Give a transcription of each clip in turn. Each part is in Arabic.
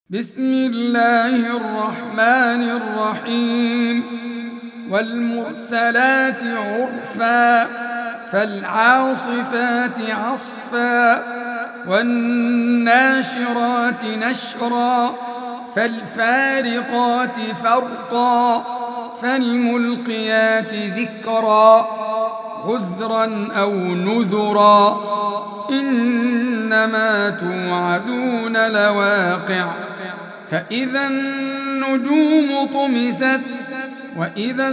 بسم الله الرحمن الرحيم والمرسلات عرفا فالعاصفات عصفا والناشرات نشرا فالفارقات فرقا فالملقيات ذكرا عذرا أو نذرا إنما توعدون لواقع فإذا النجوم طمست وإذا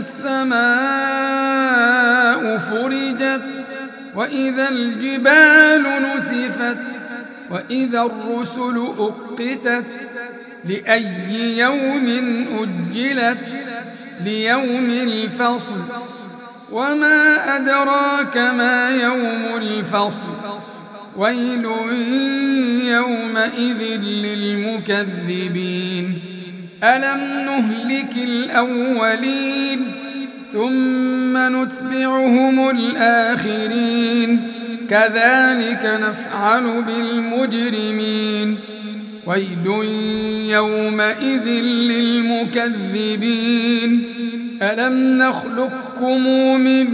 السماء فرجت وإذا الجبال نسفت وإذا الرسل أقتت لأي يوم أجلت ليوم الفصل وما أدراك ما يوم الفصل ويل يومئذ للمكذبين ألم نهلك الأولين ثم نتبعهم الآخرين كذلك نفعل بالمجرمين ويل يومئذ للمكذبين ألم نخلقكم من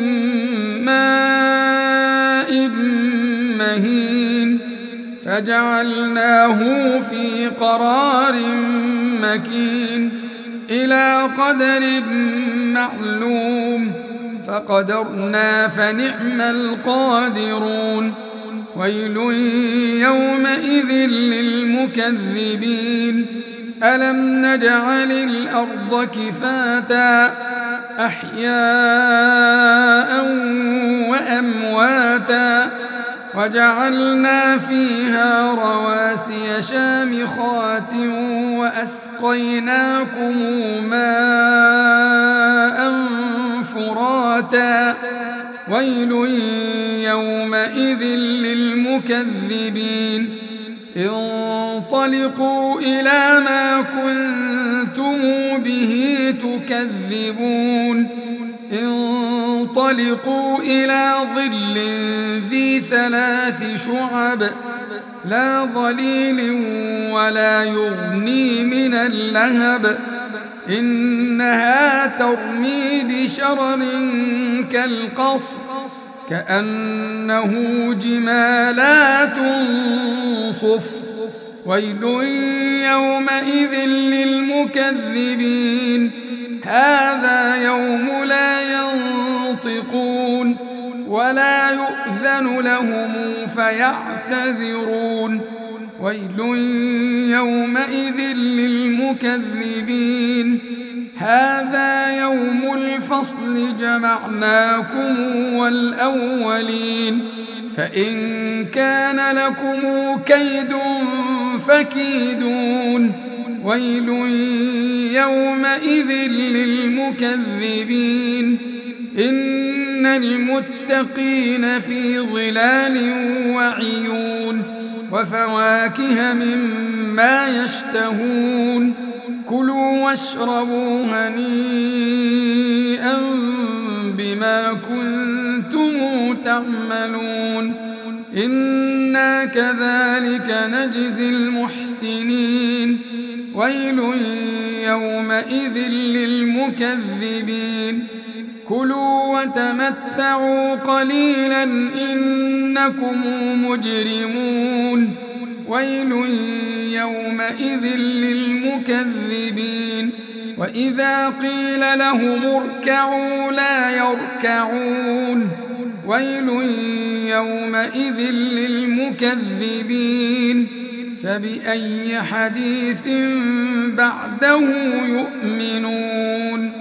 ماء مهين فجعلناه في قرار مكين إلى قدر معلوم فقدرنا فنعم القادرون ويل يومئذ للمكذبين ألم نجعل الأرض كفاتا أحياء وأمواتا وجعلنا فيها رواسي شامخات وأسقيناكم ماء فراتا ويل يومئذ للمكذبين انطلقوا إلى ما كنتم به تكذبون انطلقوا إلى ظل ذي 3 شعب لا ظليل ولا يغني من اللهب إنها ترمي بشرر كالقصر كأنه جمالات صفر ويل يومئذ للمكذبين هذا يوم لا ينطقون ولا يؤذن لهم فيعتذرون ويل يومئذ للمكذبين هذا يوم الفصل جمعناكم والأولين فإن كان لكم كيد فكيدون ويل يومئذ للمكذبين إن المتقين في ظلال وعيون وفواكه مما يشتهون كلوا واشربوا هنيئا بما كنتم تعملون إنا كذلك نجزي المحسنين ويل يومئذ للمكذبين كلوا وتمتعوا قليلا إنكم مجرمون ويل يومئذ للمكذبين وإذا قيل لهم اركعوا لا يركعون ويل يومئذ للمكذبين فبأي حديث بعده يؤمنون